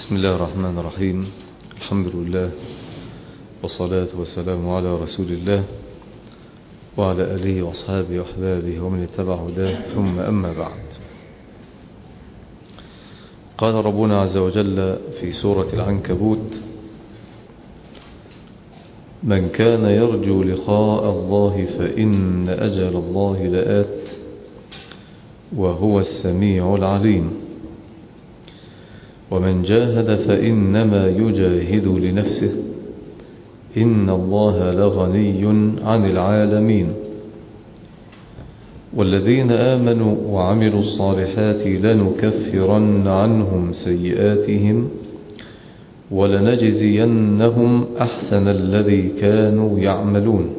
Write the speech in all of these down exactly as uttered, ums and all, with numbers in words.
بسم الله الرحمن الرحيم. الحمد لله والصلاة والسلام على رسول الله وعلى آله وأصحابه وأحبابه ومن اتبع هداه، ثم أما بعد. قال ربنا عز وجل في سورة العنكبوت: من كان يرجو لقاء الله فإن أجل الله لآت وهو السميع العليم. ومن جاهد فإنما يجاهد لنفسه إن الله لغني عن العالمين. والذين آمنوا وعملوا الصالحات لنكفرن عنهم سيئاتهم ولنجزينهم أحسن الذي كانوا يعملون.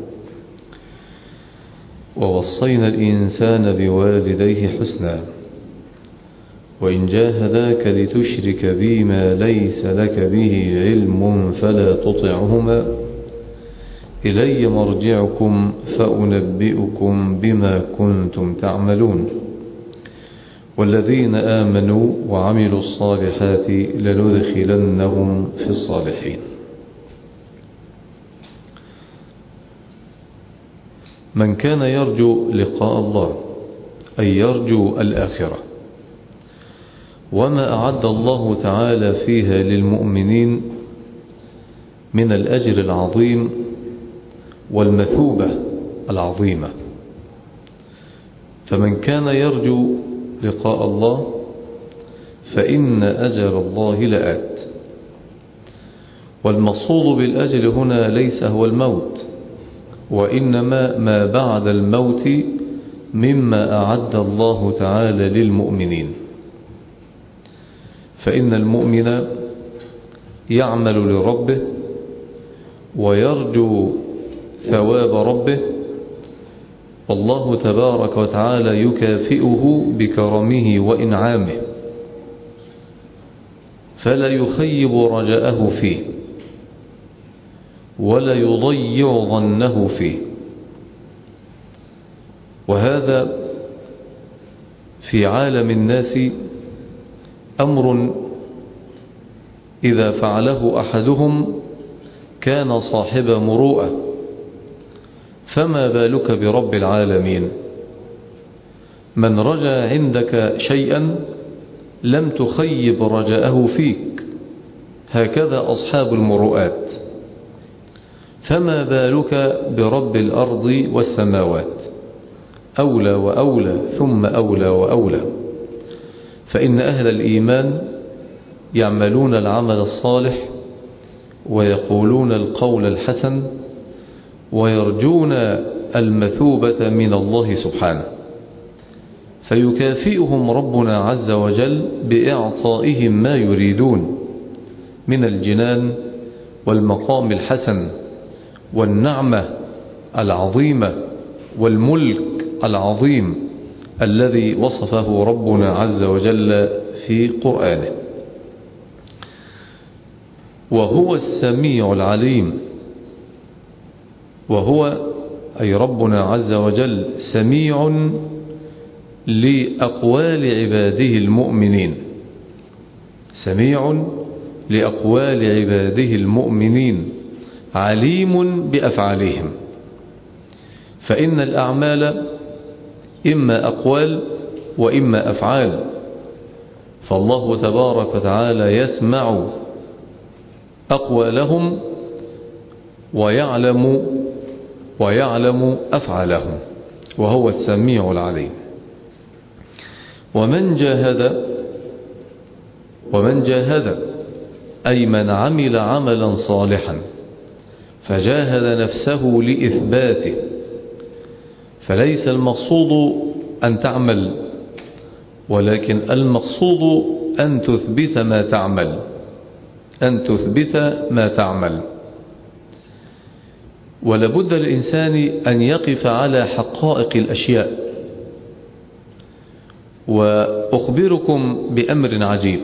ووصينا الإنسان بوالديه حسنا وإن جاهداك لتشرك بي ما ليس لك به علم فلا تطعهما إلي مرجعكم فأنبئكم بما كنتم تعملون. والذين آمنوا وعملوا الصالحات لندخلنهم في الصالحين. من كان يرجو لقاء الله أي يرجو الآخرة وما أعد الله تعالى فيها للمؤمنين من الأجر العظيم والمثوبة العظيمة. فمن كان يرجو لقاء الله فإن أجل الله لآت. والمقصود بالأجل هنا ليس هو الموت، وإنما ما بعد الموت مما أعد الله تعالى للمؤمنين. فإن المؤمن يعمل لربه ويرجو ثواب ربه، والله تبارك وتعالى يكافئه بكرمه وإنعامه، فلا يخيب رجاءه فيه ولا يضيع ظنه فيه. وهذا في عالم الناس أمر إذا فعله أحدهم كان صاحب مروءة، فما بالك برب العالمين؟ من رجا عندك شيئا لم تخيب رجاءه فيك، هكذا أصحاب المروءات، فما بالك برب الأرض والسماوات؟ أولى وأولى ثم أولى وأولى. فإن أهل الإيمان يعملون العمل الصالح ويقولون القول الحسن ويرجون المثوبة من الله سبحانه، فيكافئهم ربنا عز وجل بإعطائهم ما يريدون من الجنان والمقام الحسن والنعمة العظيمة والملك العظيم الذي وصفه ربنا عز وجل في قرآنه. وهو السميع العليم. وهو أي ربنا عز وجل سميع لأقوال عباده المؤمنين، سميع لأقوال عباده المؤمنين، عليم بأفعالهم. فإن الأعمال إما أقوال وإما أفعال، فالله تبارك وتعالى يسمع أقوالهم ويعلم ويعلم أفعالهم، وهو السميع العليم. ومن جاهد ومن جاهد أي من عمل عملا صالحا فجاهد نفسه لإثباته، فليس المقصود أن تعمل، ولكن المقصود أن تثبت ما تعمل، أن تثبت ما تعمل. ولابد للإنسان أن يقف على حقائق الأشياء. وأخبركم بأمر عجيب.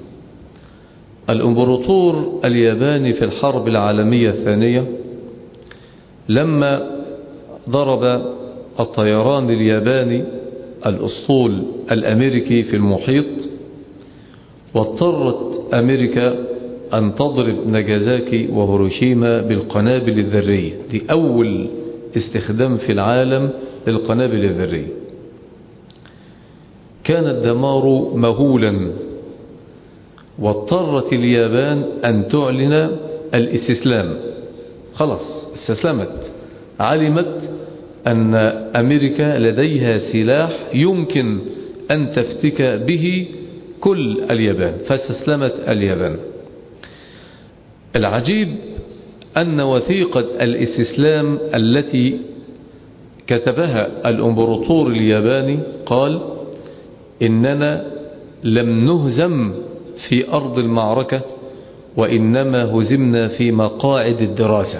الإمبراطور الياباني في الحرب العالمية الثانية لما ضرب الطيران الياباني الأسطول الأمريكي في المحيط واضطرت أمريكا أن تضرب ناجازاكي وهيروشيما بالقنابل الذرية. دي أول استخدام في العالم للقنابل الذرية. كان الدمار مهولا، واضطرت اليابان أن تعلن الاستسلام. خلاص استسلمت، علمت أن أمريكا لديها سلاح يمكن أن تفتك به كل اليابان، فاستسلمت اليابان. العجيب أن وثيقة الاستسلام التي كتبها الإمبراطور الياباني قال: إننا لم نهزم في أرض المعركة، وإنما هزمنا في مقاعد الدراسة.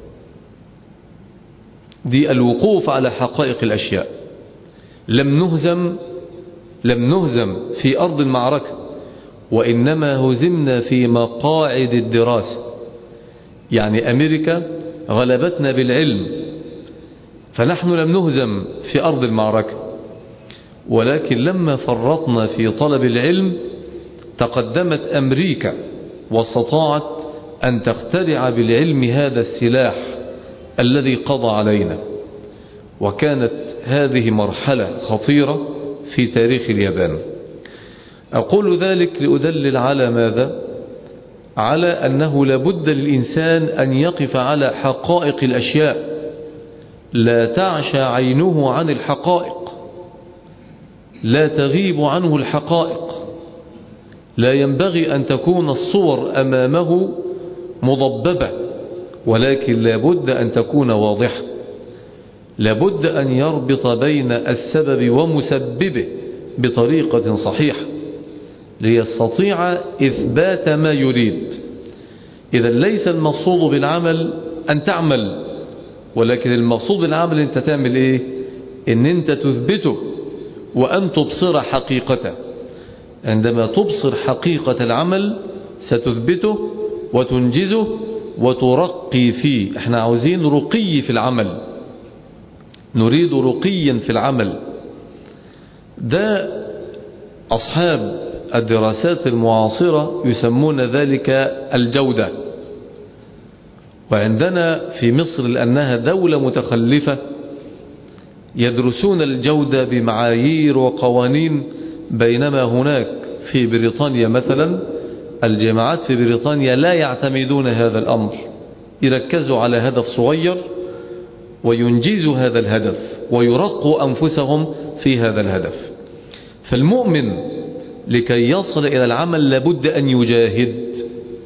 دي الوقوف على حقائق الأشياء. لم نهزم لم نهزم في أرض المعركة، وإنما هزمنا في مقاعد الدراسة. يعني أمريكا غلبتنا بالعلم، فنحن لم نهزم في أرض المعركة، ولكن لما فرطنا في طلب العلم تقدمت أمريكا واستطاعت أن تخترع بالعلم هذا السلاح الذي قضى علينا. وكانت هذه مرحلة خطيرة في تاريخ اليابان. أقول ذلك لأدلل على ماذا؟ على أنه لابد للإنسان أن يقف على حقائق الأشياء، لا تعشى عينه عن الحقائق، لا تغيب عنه الحقائق. لا ينبغي أن تكون الصور أمامه مضببة، ولكن لابد أن تكون واضحة. لابد أن يربط بين السبب ومسببه بطريقة صحيحة ليستطيع إثبات ما يريد. إذا ليس المقصود بالعمل أن تعمل، ولكن المقصود بالعمل أنت تعمل إيه؟ إن أنت تثبته وأن تبصر حقيقته. عندما تبصر حقيقة العمل ستثبته وتنجزه وترقي فيه. احنا عاوزين رقي في العمل، نريد رقيا في العمل. ده أصحاب الدراسات المعاصرة يسمون ذلك الجودة. وعندنا في مصر لأنها دولة متخلفة يدرسون الجودة بمعايير وقوانين، بينما هناك في بريطانيا مثلا الجامعات في بريطانيا لا يعتمدون هذا الأمر، يركزوا على هدف صغير وينجزوا هذا الهدف ويرقوا أنفسهم في هذا الهدف. فالمؤمن لكي يصل إلى العمل لابد أن يجاهد.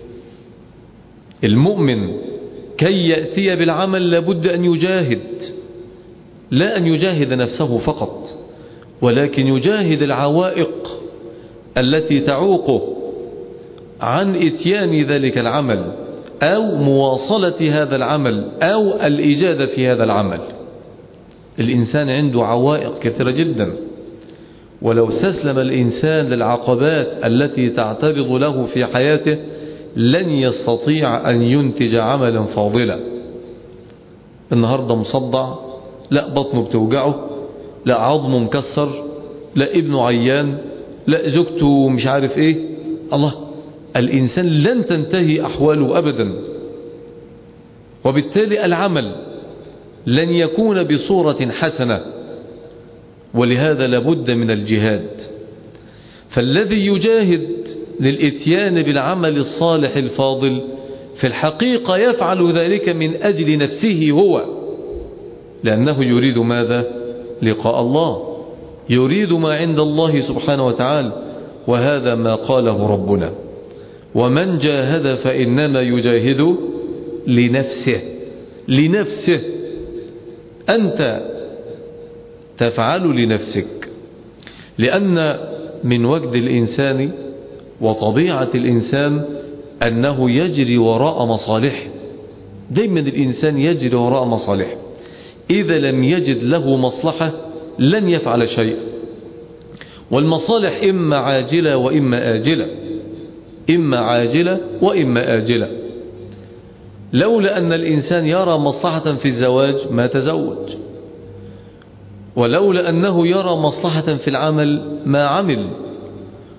المؤمن كي يأتي بالعمل لابد أن يجاهد، لا أن يجاهد نفسه فقط، ولكن يجاهد العوائق التي تعوقه عن إتيان ذلك العمل أو مواصلة هذا العمل أو الإجادة في هذا العمل. الإنسان عنده عوائق كثيرة جدا، ولو استسلم الإنسان للعقبات التي تعترض له في حياته لن يستطيع أن ينتج عملا فاضلا. النهاردة مصدع، لا بطنه بتوجعه، لا عظمه مكسر، لا ابنه عيان، لا زوجته مش عارف ايه. الله، الإنسان لن تنتهي أحواله أبدا، وبالتالي العمل لن يكون بصورة حسنة. ولهذا لابد من الجهاد. فالذي يجاهد للإتيان بالعمل الصالح الفاضل في الحقيقة يفعل ذلك من أجل نفسه هو، لأنه يريد ماذا؟ لقاء الله، يريد ما عند الله سبحانه وتعالى. وهذا ما قاله ربنا: ومن جاهد فإنما يجاهد لنفسه. لنفسه، أنت تفعل لنفسك، لأن من وجد الإنسان وطبيعة الإنسان أنه يجري وراء مصالحه. دايما الإنسان يجري وراء مصالحه، إذا لم يجد له مصلحة لن يفعل شيء. والمصالح إما عاجلة وإما آجلة، إما عاجلة وإما آجلة. لولا أن الإنسان يرى مصلحة في الزواج ما تزوج، ولولا أنه يرى مصلحة في العمل ما عمل،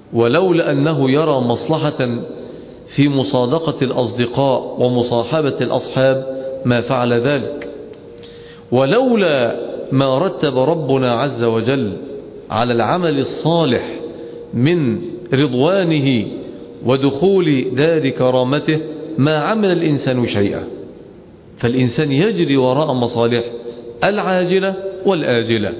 ولولا أنه يرى مصلحة في مصادقة الأصدقاء ومصاحبة الأصحاب ما فعل ذلك. ولولا ما رتب ربنا عز وجل على العمل الصالح من رضوانه ودخول دار كرامته ما عمل الإنسان شيئا. فالإنسان يجري وراء مصالح العاجلة والآجلة.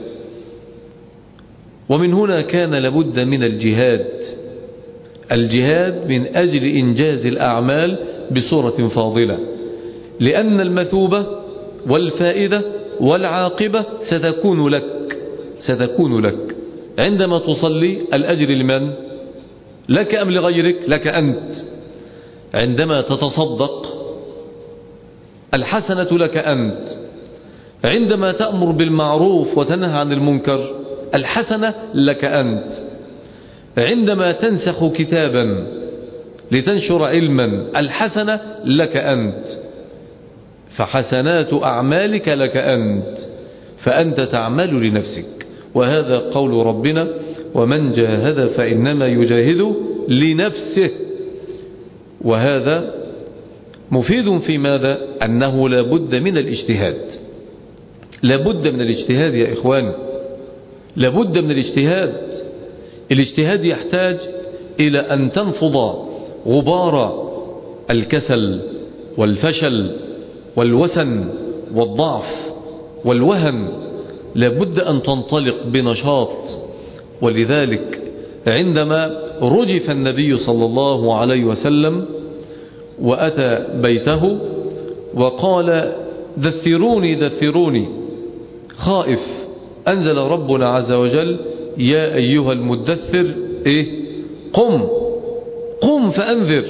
ومن هنا كان لابد من الجهاد، الجهاد من أجل إنجاز الأعمال بصورة فاضلة، لأن المثوبة والفائدة والعاقبة ستكون لك ستكون لك عندما تصلي. الأجر لمن؟ لك أم لغيرك؟ لك أنت. عندما تتصدق الحسنة لك أنت. عندما تأمر بالمعروف وتنهى عن المنكر الحسنة لك أنت. عندما تنسخ كتابا لتنشر علما الحسنة لك أنت. فحسنات أعمالك لك أنت، فأنت تعمل لنفسك. وهذا قول ربنا: ومن جاهد فإنما يجاهد لنفسه. وهذا مفيد في ماذا؟ أنه لا بد من الاجتهاد. لا بد من الاجتهاد يا إخوان، لا بد من الاجتهاد. الاجتهاد يحتاج إلى أن تنفض غبار الكسل والفشل والوسن والضعف والوهن. لا بد أن تنطلق بنشاط. ولذلك عندما رجف النبي صلى الله عليه وسلم وأتى بيته وقال: دثروني دثروني، خائف، أنزل ربنا عز وجل: يا أيها المدثر إيه؟ قم قم فأنذر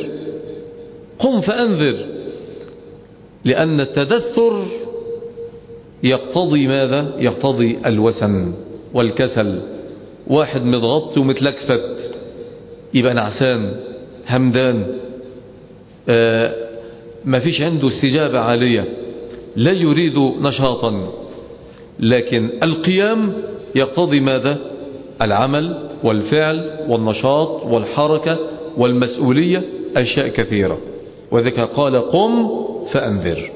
قم فأنذر. لأن التدثر يقتضي ماذا؟ يقتضي الوسن والكسل. واحد متغطي ومتلكفت يبقى نعسان همدان، آه ما فيش عنده استجابة عالية، لا يريد نشاطا. لكن القيام يقتضي ماذا؟ العمل والفعل والنشاط والحركة والمسؤولية، أشياء كثيرة. وذلك قال: قم فأنذر.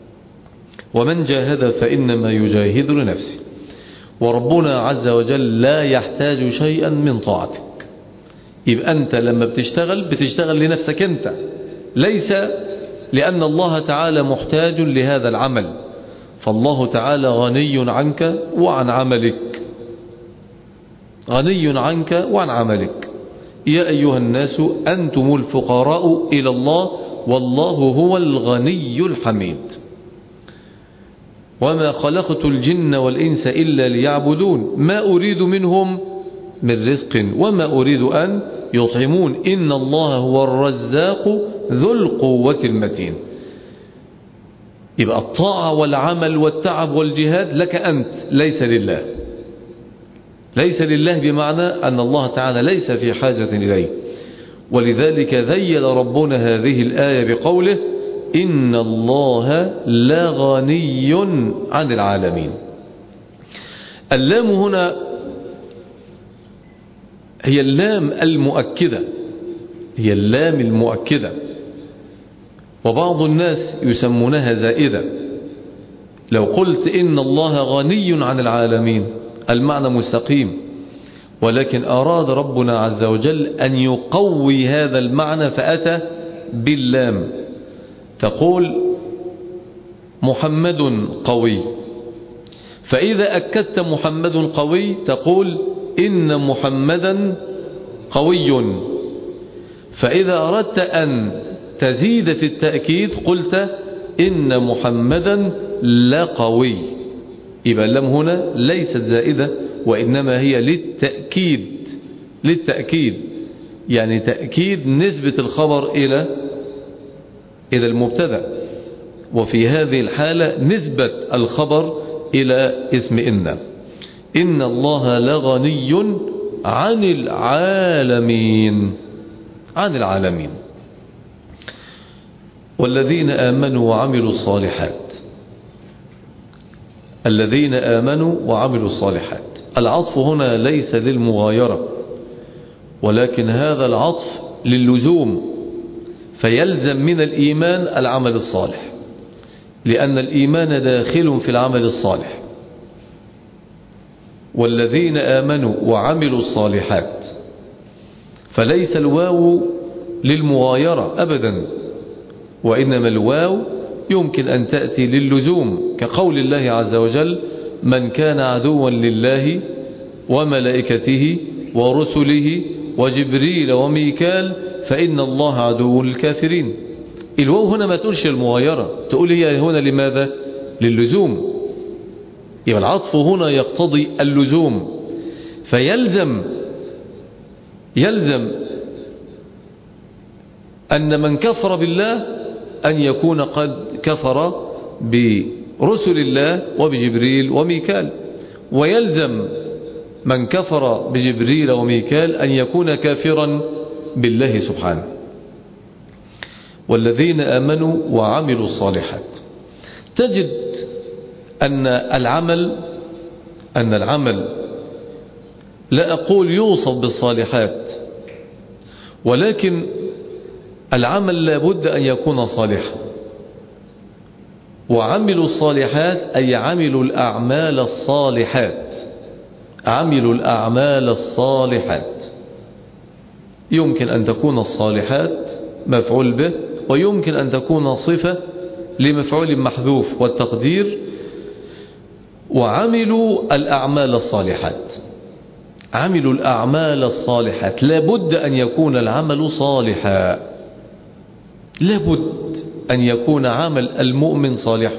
ومن جاهد فإنما يجاهد لنفسه. وربنا عز وجل لا يحتاج شيئا من طاعتك. يبقى أنت لما بتشتغل بتشتغل لنفسك أنت، ليس لأن الله تعالى محتاج لهذا العمل. فالله تعالى غني عنك وعن عملك، غني عنك وعن عملك. يا أيها الناس أنتم الفقراء إلى الله والله هو الغني الحميد. وما خلقت الجن والإنس إلا ليعبدون ما أريد منهم من رزق وما أريد أن يطعمون إن الله هو الرزاق ذو القوة المتين. يبقى الطاعة والعمل والتعب والجهاد لك أنت، ليس لله. ليس لله بمعنى أن الله تعالى ليس في حاجة إليه. ولذلك ذيل ربنا هذه الآية بقوله: إن الله لغني عن العالمين. اللام هنا هي اللام المؤكدة، هي اللام المؤكدة. وبعض الناس يسمونها زائدة. لو قلت إن الله غني عن العالمين المعنى مستقيم، ولكن أراد ربنا عز وجل أن يقوي هذا المعنى فأتى باللام. تقول محمد قوي، فإذا أكدت محمد قوي تقول إن محمدا قوي. فإذا أردت أن تزيد في التأكيد قلت إن محمدا لقوي. يبقى اللام هنا ليست زائدة، وإنما هي للتأكيد، للتأكيد يعني تأكيد نسبة الخبر إلى إلى المبتدأ، وفي هذه الحالة نسبة الخبر إلى اسم إن. إن الله لغني عن العالمين، عن العالمين. والذين آمنوا وعملوا الصالحات، الذين آمنوا وعملوا الصالحات. العطف هنا ليس للمغايرة، ولكن هذا العطف للزوم، فيلزم من الإيمان العمل الصالح، لأن الإيمان داخل في العمل الصالح. والذين آمنوا وعملوا الصالحات، فليس الواو للمغايرة أبدا، وإنما الواو يمكن أن تأتي للزوم، كقول الله عز وجل: من كان عدوا لله وملائكته ورسله وجبريل وميكال فإن الله عدو للكافرين. الواو هنا ما تقولش المغايرة، تقول هي هنا لماذا؟ للزوم. يبقى العطف هنا يقتضي اللزوم، فيلزم يلزم أن من كفر بالله أن يكون قد كفر برسل الله وبجبريل وميكال، ويلزم من كفر بجبريل وميكال أن يكون كافرا بالله سبحانه. والذين آمنوا وعملوا الصالحات، تجد أن العمل أن العمل لا أقول يوصف بالصالحات، ولكن العمل لا بد أن يكون صالحا. وعملوا الصالحات أي عملوا الأعمال الصالحات، عملوا الأعمال الصالحات. يمكن أن تكون الصالحات مفعول به، ويمكن أن تكون صفة لمفعول محذوف، والتقدير وعملوا الأعمال الصالحات. عملوا الأعمال الصالحات، لابد أن يكون العمل صالحا، لابد أن يكون عمل المؤمن صالحا،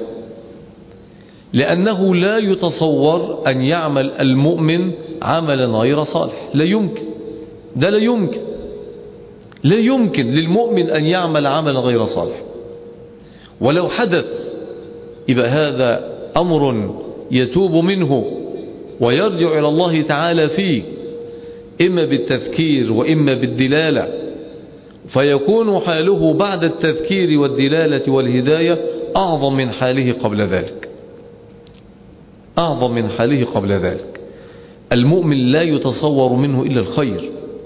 لأنه لا يتصور أن يعمل المؤمن عملا غير صالح، لا يمكن، ده لا يمكن لا يمكن للمؤمن أن يعمل عملا غير صالح. ولو حدث يبقى هذا أمر يتوب منه ويرجع إلى الله تعالى فيه، إما بالتذكير وإما بالدلالة، فيكون حاله بعد التذكير والدلالة والهداية أعظم من حاله قبل ذلك، أعظم من حاله قبل ذلك. المؤمن لا يتصور منه إلا الخير،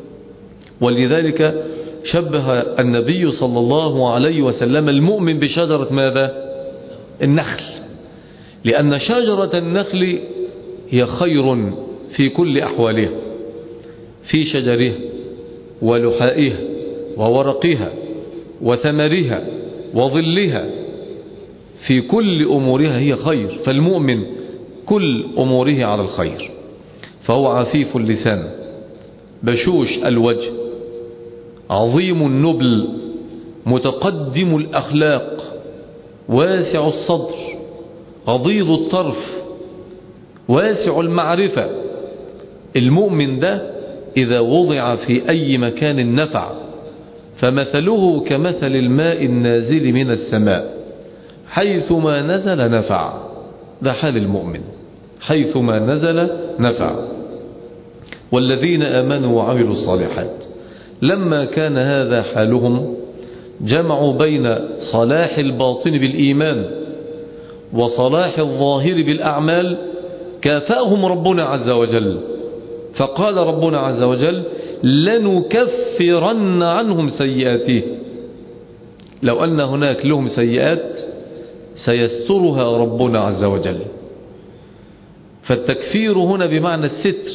ولذلك شبه النبي صلى الله عليه وسلم المؤمن بشجرة ماذا؟ النخل، لأن شجرة النخل هي خير في كل أحوالها، في شجرها ولحائها وورقها وثمرها وظلها، في كل أمورها هي خير. فالمؤمن كل أموره على الخير، فهو عفيف اللسان، بشوش الوجه، عظيم النبل، متقدم الأخلاق، واسع الصدر، غضيض الطرف، واسع المعرفة. المؤمن ده إذا وضع في أي مكان نفع، فمثله كمثل الماء النازل من السماء، حيثما نزل نفع. ده حال المؤمن، حيثما نزل نفع. والذين آمنوا وعملوا الصالحات، لما كان هذا حالهم جمعوا بين صلاح الباطن بالإيمان وصلاح الظاهر بالأعمال، كافأهم ربنا عز وجل، فقال ربنا عز وجل: لنكفرن عنهم سيئاتهم. لو أن هناك لهم سيئات سيسترها ربنا عز وجل. فالتكفير هنا بمعنى الستر،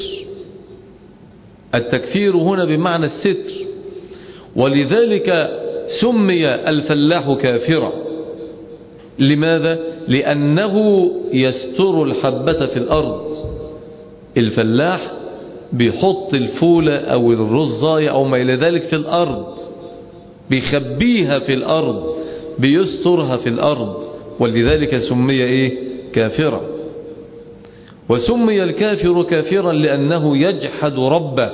التكفير هنا بمعنى الستر. ولذلك سمي الفلاح كافرا. لماذا؟ لأنه يستر الحبة في الأرض. الفلاح بيحط الفولة أو الرزاية أو ما إلى ذلك في الأرض، بيخبيها في الأرض، بيسترها في الأرض، ولذلك سمي إيه؟ كافرا. وسمي الكافر كافرا لأنه يجحد ربه،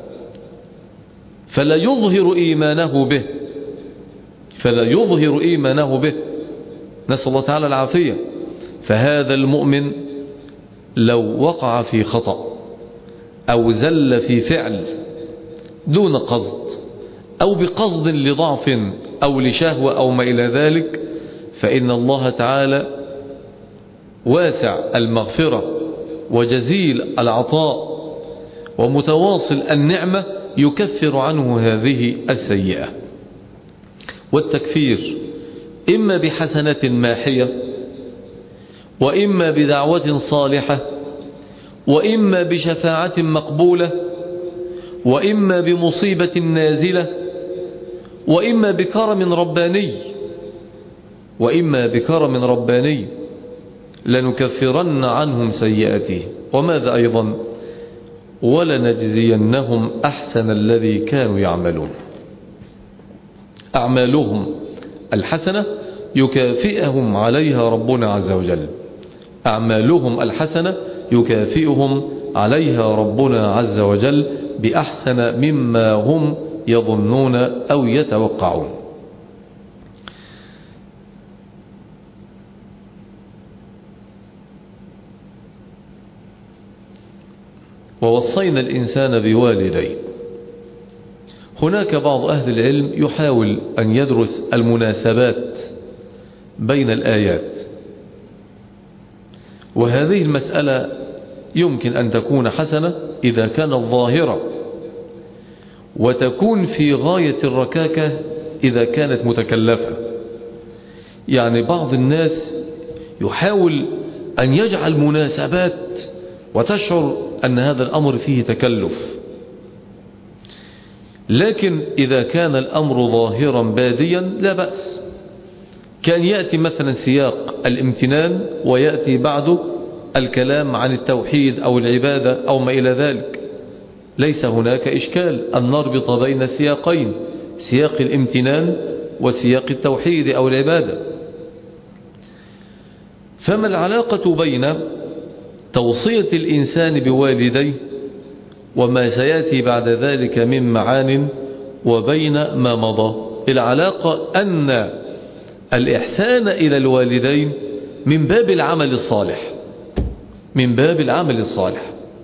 فلا يظهر إيمانه به، فلا يظهر إيمانه به، نسأل الله تعالى العافية. فهذا المؤمن لو وقع في خطأ أو زل في فعل دون قصد أو بقصد لضعف أو لشهوة أو ما إلى ذلك، فإن الله تعالى واسع المغفرة وجزيل العطاء ومتواصل النعمة، يكفر عنه هذه السيئة. والتكفير إما بحسنة ماحية، وإما بدعوة صالحة، وإما بشفاعة مقبولة، وإما بمصيبة نازلة، وإما بكرم رباني وإما بكرم رباني لنكفرن عنهم سيئاته. وماذا أيضا؟ ولنجزينهم أحسن الذي كانوا يعملون. أعمالهم الحسنة يكافئهم عليها ربنا عز وجل، أعمالهم الحسنة يكافئهم عليها ربنا عز وجل بأحسن مما هم يظنون أو يتوقعون. ووصينا الإنسان بوالديه. هناك بعض أهل العلم يحاول أن يدرس المناسبات بين الآيات، وهذه المسألة يمكن أن تكون حسنة إذا كانت ظاهرة، وتكون في غاية الركاكة إذا كانت متكلفة. يعني بعض الناس يحاول أن يجعل مناسبات وتشعر أن هذا الأمر فيه تكلف، لكن إذا كان الأمر ظاهرا باديا لا بأس. كان يأتي مثلا سياق الامتنان ويأتي بعده الكلام عن التوحيد أو العبادة أو ما إلى ذلك، ليس هناك إشكال أن نربط بين السياقين، سياق الامتنان وسياق التوحيد أو العبادة. فما العلاقة بين توصية الإنسان بوالديه وما سيأتي بعد ذلك من معان وبين ما مضى؟ العلاقة أن الإحسان إلى الوالدين من باب العمل الصالح، من باب العمل الصالح.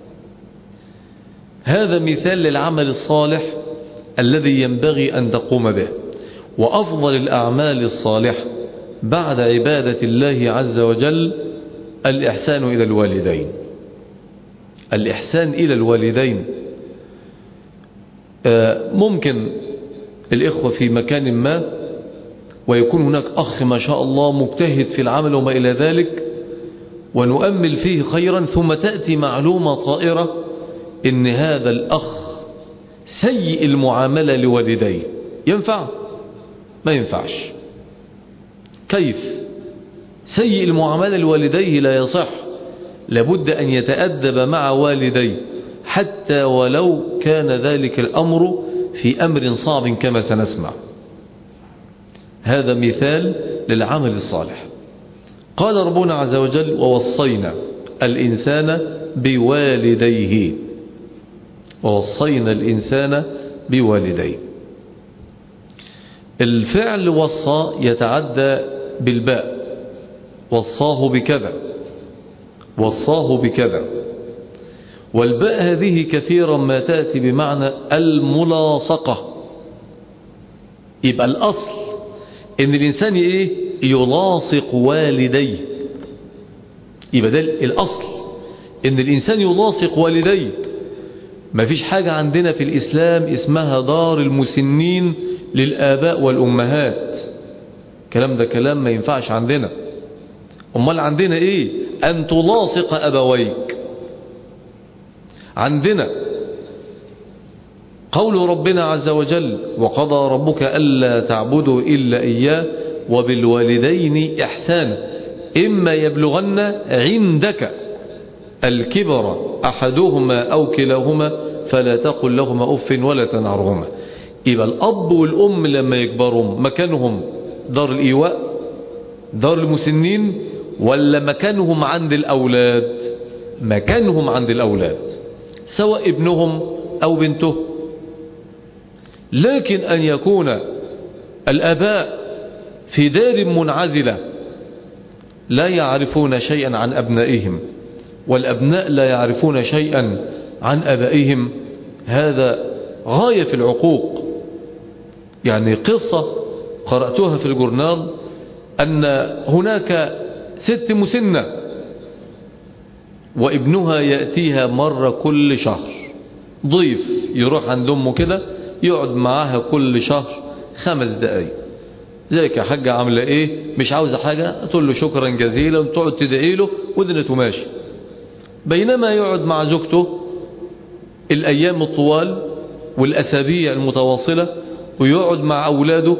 هذا مثال للعمل الصالح الذي ينبغي أن تقوم به. وأفضل الأعمال الصالحة بعد عبادة الله عز وجل الإحسان إلى الوالدين. الإحسان إلى الوالدين. ممكن الإخوة في مكان ما ويكون هناك أخ ما شاء الله مجتهد في العمل وما إلى ذلك، ونؤمل فيه خيرا، ثم تأتي معلومة طائرة إن هذا الأخ سيء المعاملة لوالديه. ينفع؟ ما ينفعش. كيف؟ سيء المعاملة لوالديه لا يصح. لابد أن يتأدب مع والديه حتى ولو كان ذلك الأمر في أمر صعب كما سنسمع. هذا مثال للعمل الصالح. قال ربنا عز وجل: ووصينا الإنسان بوالديه. ووصينا الإنسان بوالديه. الفعل وصى يتعدى بالباء، وصاه بكذا، وصاه بكذا. والباء هذه كثيرا ما تأتي بمعنى الملاصقة. يبقى الأصل إن الإنسان إيه؟ يلاصق والديه. يبقى ده الأصل، إن الإنسان يلاصق والديه. ما فيش حاجة عندنا في الإسلام اسمها دار المسنين للآباء والأمهات. كلام ده كلام ما ينفعش عندنا. أمال عندنا إيه؟ أن تلاصق أبويك. عندنا قول ربنا عز وجل: وقضى ربك ألا تعبدوا إلا إياه وبالوالدين إحسانا إما يبلغن عندك الكبر أحدهما أو كلاهما فلا تقل لهما أف ولا تنهرهما. يبقى الأب والأم لما يكبروا مكانهم دار الإيواء، دار المسنين، ولا مكانهم عند الأولاد؟ مكانهم عند الأولاد، سواء ابنهم أو بنته. لكن أن يكون الآباء في دار منعزلة لا يعرفون شيئا عن أبنائهم، والأبناء لا يعرفون شيئا عن أبائهم، هذا غاية في العقوق. يعني قصة قرأتها في الجورنال أن هناك ست مسنة وابنها يأتيها مرة كل شهر ضيف يروح عند أمه كده يقعد معاها كل شهر خمس دقايق، زيك يا حاجة عاملة ايه، مش عاوزة حاجة، تقول له شكرا جزيلا وتقعد تدعي له ودنته ماشي. بينما يقعد مع زوجته الأيام الطوال والأسابيع المتواصلة، ويقعد مع أولاده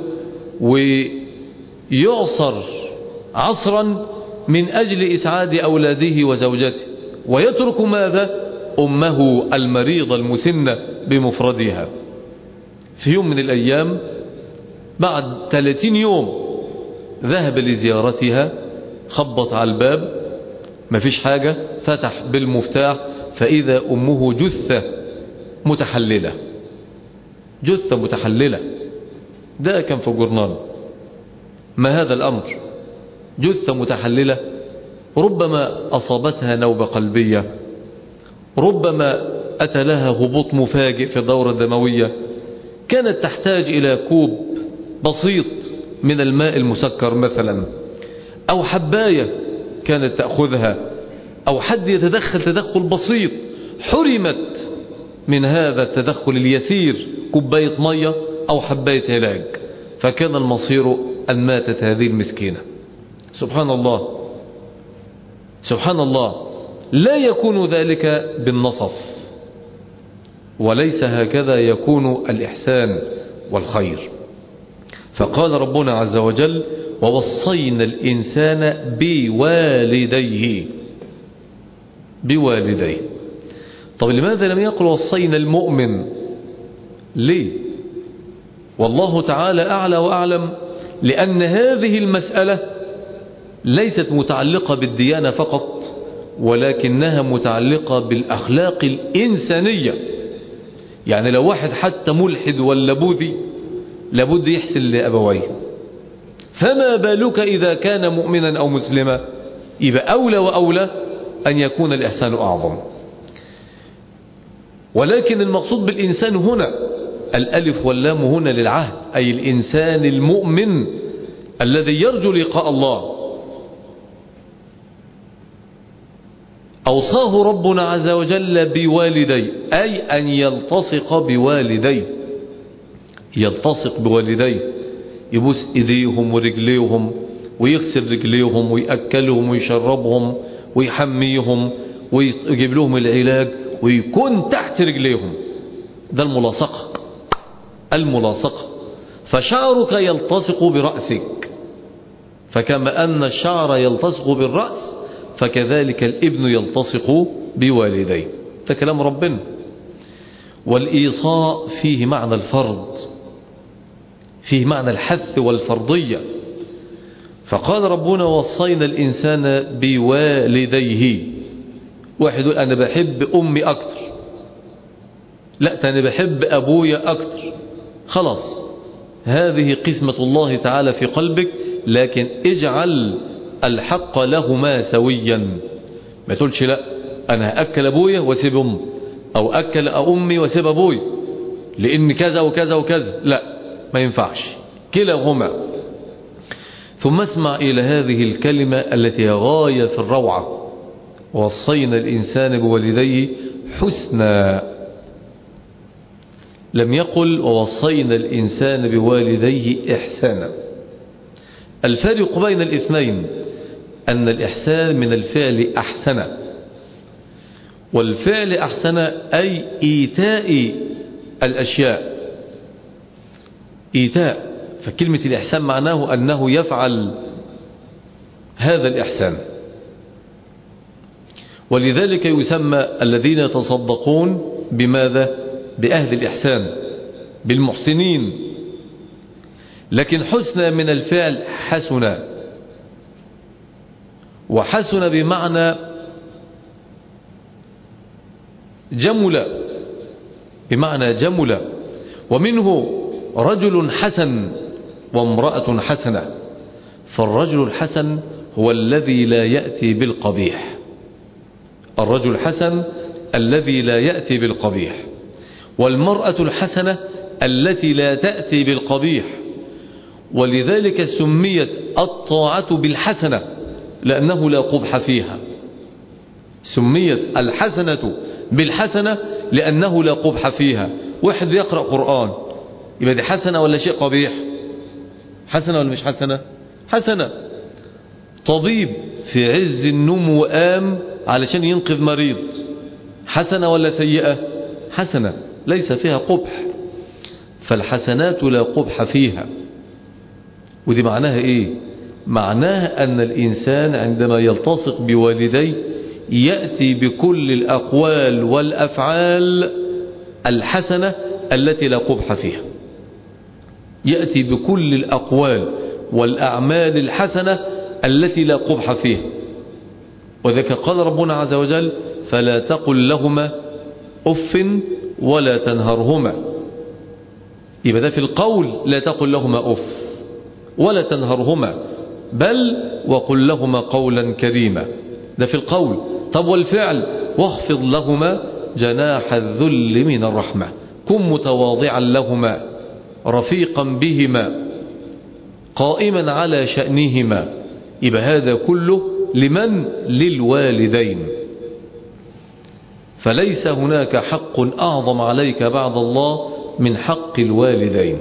ويعصر عصرا من أجل إسعاد أولاده وزوجته، ويترك ماذا؟ أمه المريضة المسنة بمفردها. في يوم من الأيام بعد ثلاثين يوم ذهب لزيارتها، خبط على الباب مفيش حاجة، فتح بالمفتاح فإذا أمه جثة متحللة، جثة متحللة. ده كان في الجورنال. ما هذا الأمر؟ جثة متحللة، ربما أصابتها نوبة قلبية، ربما أتى لها هبوط مفاجئ في الدورة الدموية، كانت تحتاج إلى كوب بسيط من الماء المسكر مثلا، أو حباية كانت تأخذها، أو حد يتدخل تدخل بسيط، حرمت من هذا التدخل اليسير كوباية مية أو حباية علاج، فكان المصير أن ماتت هذه المسكينة. سبحان الله سبحان الله. لا يكون ذلك بالنصف، وليس هكذا يكون الإحسان والخير. فقال ربنا عز وجل: ووصينا الإنسان بوالديه. بوالديه. طب لماذا لم يقل وصينا المؤمن؟ ليه؟ والله تعالى أعلى وأعلم، لأن هذه المسألة ليست متعلقة بالديانة فقط، ولكنها متعلقة بالأخلاق الإنسانية. يعني لو واحد حتى ملحد ولا بوذي لابد يحسن لأبويه، فما بالك إذا كان مؤمنا أو مسلما؟ يبقى أولى وأولى أن يكون الإحسان أعظم. ولكن المقصود بالإنسان هنا الألف واللام هنا للعهد، أي الإنسان المؤمن الذي يرجو لقاء الله. أوصاه ربنا عز وجل بوالديه، أي أن يلتصق بوالديه، يلتصق بوالديه، يبوس إيديهم ورجليهم، ويغسل رجليهم ويأكلهم ويشربهم ويحميهم ويجيب لهم العلاج ويكون تحت رجليهم. ده الملاصقة، الملاصقة. فشعرك يلتصق برأسك، فكما أن الشعر يلتصق بالرأس فكذلك الابن يلتصق بوالديه. ده كلام ربنا. والإيصاء فيه معنى الفرض، فيه معنى الحث والفرضية. فقال ربنا: وصينا الإنسان بوالديه. واحد يقول أنا بحب أمي أكتر، لا أنا بحب أبويا أكتر، خلاص هذه قسمة الله تعالى في قلبك، لكن اجعل الحق لهما سويا. ما تقولش لا أنا هأكل أبويا واسيب أمي، أو أكل أمي واسيب أبويا لأن كذا وكذا وكذا، لا ما ينفعش، كلاهما. ثم اسمع إلى هذه الكلمة التي غاية في الروعة: وصينا الإنسان بوالديه حسنا. لم يقل ووصينا الإنسان بوالديه إحسانا. الفارق بين الاثنين أن الإحسان من الفعل أحسن، والفعل أحسن أي إيتاء الأشياء، إيتاء. فكلمة الإحسان معناه أنه يفعل هذا الإحسان. ولذلك يسمى الذين يتصدقون بماذا؟ بأهل الإحسان، بالمحسنين. لكن حسن من الفعل حسن، وحسن بمعنى جمل، بمعنى جمل. ومنه رجل حسن وامرأة حسنة. فالرجل الحسن هو الذي لا يأتي بالقبيح، الرجل الحسن الذي لا يأتي بالقبيح، والمرأة الحسنة التي لا تأتي بالقبيح. ولذلك سميت الطاعة بالحسنة لأنه لا قبح فيها. سميت الحسنة بالحسنة لأنه لا قبح فيها. واحد يقرأ قرآن، يبقى دي حسنة ولا شيء قبيح؟ حسنة ولا مش حسنة؟ حسنة. طبيب في عز النوم قام علشان ينقذ مريض، حسنة ولا سيئة؟ حسنة، ليس فيها قبح. فالحسنات لا قبح فيها. ودي معناها ايه؟ معناها أن الإنسان عندما يلتصق بوالديه يأتي بكل الأقوال والأفعال الحسنة التي لا قبح فيها، يأتي بكل الأقوال والأعمال الحسنة التي لا قبح فيها. وذلك قال ربنا عز وجل: فلا تقل لهما أف ولا تنهرهما. يبقى ده في القول، لا تقل لهما أف ولا تنهرهما، بل وقل لهما قولا كريما. ده في القول. طب والفعل؟ واخفض لهما جناح الذل من الرحمة، كن متواضعا لهما رفيقا بهما قائما على شأنهما. يبقى هذا كله لمن؟ للوالدين. فليس هناك حق أعظم عليك بعد الله من حق الوالدين،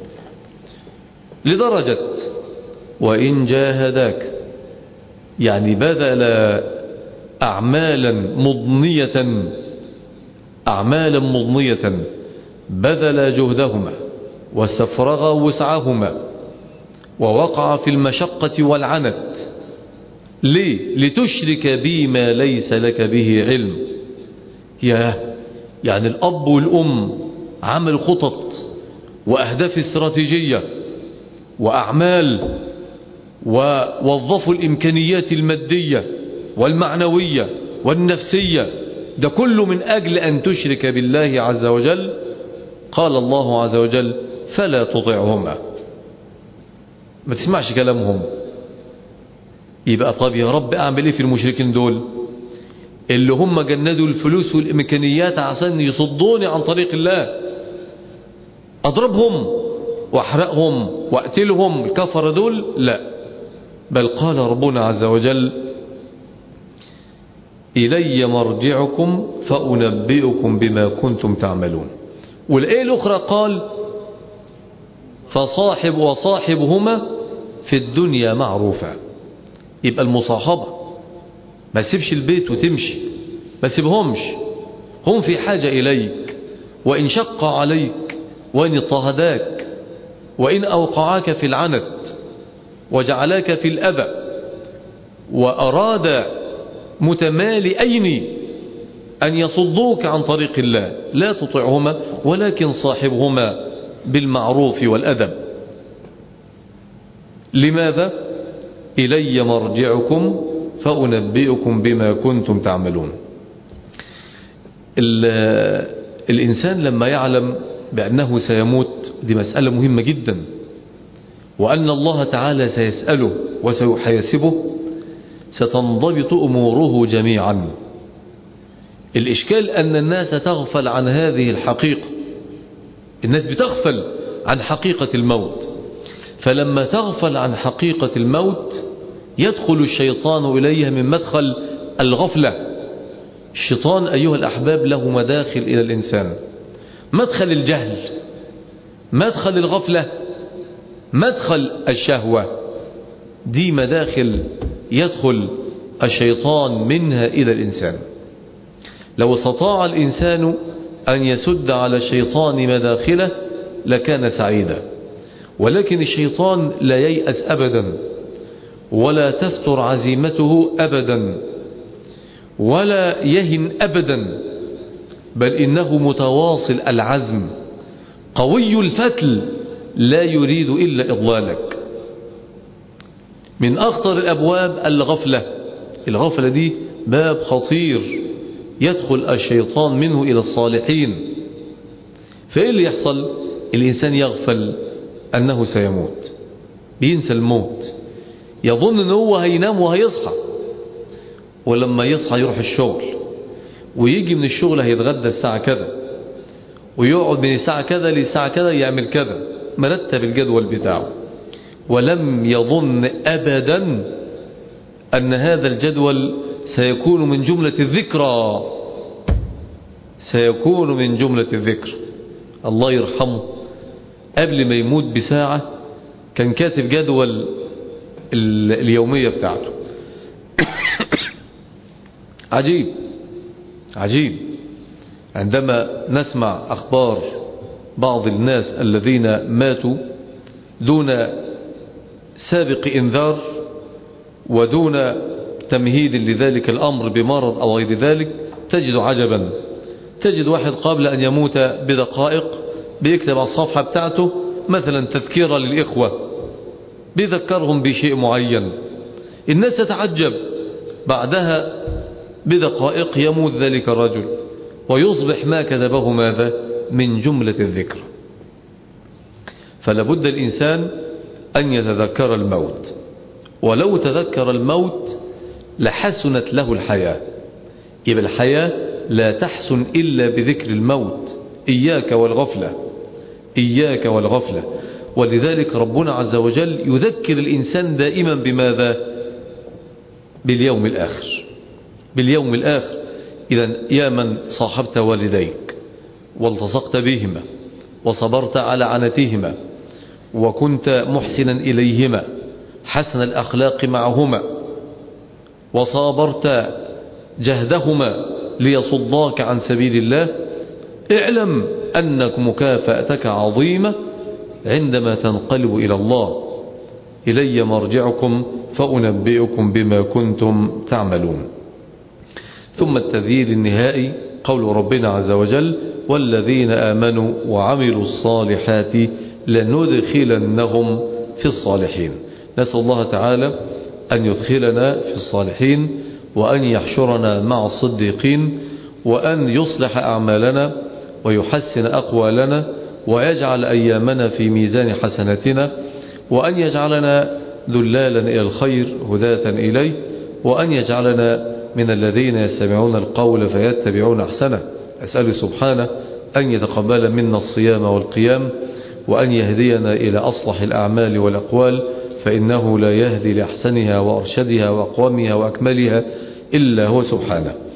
لدرجة وإن جاهداك، يعني بذل أعمالا مضنية أعمالا مضنية بذل جهدهما واستفرغ وسعهما ووقع في المشقة والعنت. ليه؟ لتشرك بي ما ليس لك به علم. ياه، يعني الأب والأم عمل خطط وأهداف استراتيجية وأعمال، ووظفوا الإمكانيات المادية والمعنوية والنفسية، ده كله من أجل أن تشرك بالله عز وجل. قال الله عز وجل: فلا تطعهما، ما تسمعش كلامهم. يبقى طب يا رب أعمل إيه في المشركين دول اللي هم جندوا الفلوس والإمكانيات عشان يصدوني عن طريق الله؟ أضربهم وأحرقهم وأقتلهم الكفر دول؟ لا، بل قال ربنا عز وجل: إلي مرجعكم فأنبئكم بما كنتم تعملون. والآية الأخرى قال: فصاحب وصاحبهما في الدنيا معروفا. يبقى المصاحبة، ما تسيبش البيت وتمشي، ما تسيبهمش، هم في حاجة إليك، وإن شق عليك وإن اضطهداك وإن أوقعاك في العنت وجعلاك في الأذى وأراد متمالئين أن يصدوك عن طريق الله، لا تطعهما ولكن صاحبهما بالمعروف والأدب. لماذا؟ إلي مرجعكم فأنبئكم بما كنتم تعملون. الإنسان لما يعلم بأنه سيموت، دي مسألة مهمة جدا، وأن الله تعالى سيسأله وسيحاسبه، ستنضبط أموره جميعا. الإشكال أن الناس تغفل عن هذه الحقيقة. الناس بتغفل عن حقيقة الموت، فلما تغفل عن حقيقة الموت يدخل الشيطان إليها من مدخل الغفلة. الشيطان أيها الأحباب له مداخل إلى الإنسان: مدخل الجهل، مدخل الغفلة، مدخل الشهوة. دي مداخل يدخل الشيطان منها إلى الإنسان. لو استطاع الإنسان أن يسد على الشيطان مداخله لكان سعيدا، ولكن الشيطان لا ييأس أبدا، ولا تفتر عزيمته أبدا، ولا يهن أبدا، بل إنه متواصل العزم قوي الفتل، لا يريد إلا إضلالك. من أخطر الأبواب الغفلة. الغفلة دي باب خطير يدخل الشيطان منه إلى الصالحين. فإيه اللي يحصل؟ الإنسان يغفل أنه سيموت، بينسى الموت، يظن أنه هو هينام وهيصحى، ولما يصحى يروح الشغل، ويجي من الشغل هيتغدى الساعة كذا، ويقعد من الساعة كذا للساعة كذا يعمل كذا، مرتب الجدول بتاعه، ولم يظن أبدا أن هذا الجدول سيكون من جملة الذكرى سيكون من جملة الذكر. الله يرحمه قبل ما يموت بساعة كان كاتب جدول اليومية بتاعته. عجيب عجيب عندما نسمع أخبار بعض الناس الذين ماتوا دون سابق إنذار ودون تمهيد لذلك الأمر بمرض أو غير ذلك، تجد عجبا. تجد واحد قبل أن يموت بدقائق بيكتب على الصفحة بتاعته مثلا تذكيرا للإخوة، بيذكرهم بشيء معين. الناس تتعجب، بعدها بدقائق يموت ذلك الرجل ويصبح ما كتبه ماذا؟ من جملة الذكر. فلابد الإنسان أن يتذكر الموت، ولو تذكر الموت لحسنت له الحياة. يبقى الحياة لا تحسن إلا بذكر الموت. إياك والغفلة، إياك والغفلة. ولذلك ربنا عز وجل يذكر الإنسان دائما بماذا؟ باليوم الآخر، باليوم الآخر. إذن يا من صاحبت والديك والتصقت بهما وصبرت على عنتهما وكنت محسنا إليهما حسن الأخلاق معهما وصابرت جهدهما ليصداك عن سبيل الله، اعلم أنك مكافأتك عظيمة عندما تنقلب إلى الله. إلي مرجعكم فأنبئكم بما كنتم تعملون. ثم التذييل النهائي قول ربنا عز وجل: والذين آمنوا وعملوا الصالحات لندخلنهم في الصالحين. نسأل الله تعالى أن يدخلنا في الصالحين وأن يحشرنا مع الصديقين وأن يصلح أعمالنا ويحسن أقوالنا ويجعل أيامنا في ميزان حسناتنا وأن يجعلنا دلالا إلى الخير هداة إليه وأن يجعلنا من الذين يستمعون القول فيتبعون أحسنه. أسأل سبحانه أن يتقبل منا الصيام والقيام وأن يهدينا إلى أصلح الأعمال والأقوال، فإنه لا يهدي لأحسنها وأرشدها وأقومها وأكملها إلا هو سبحانه.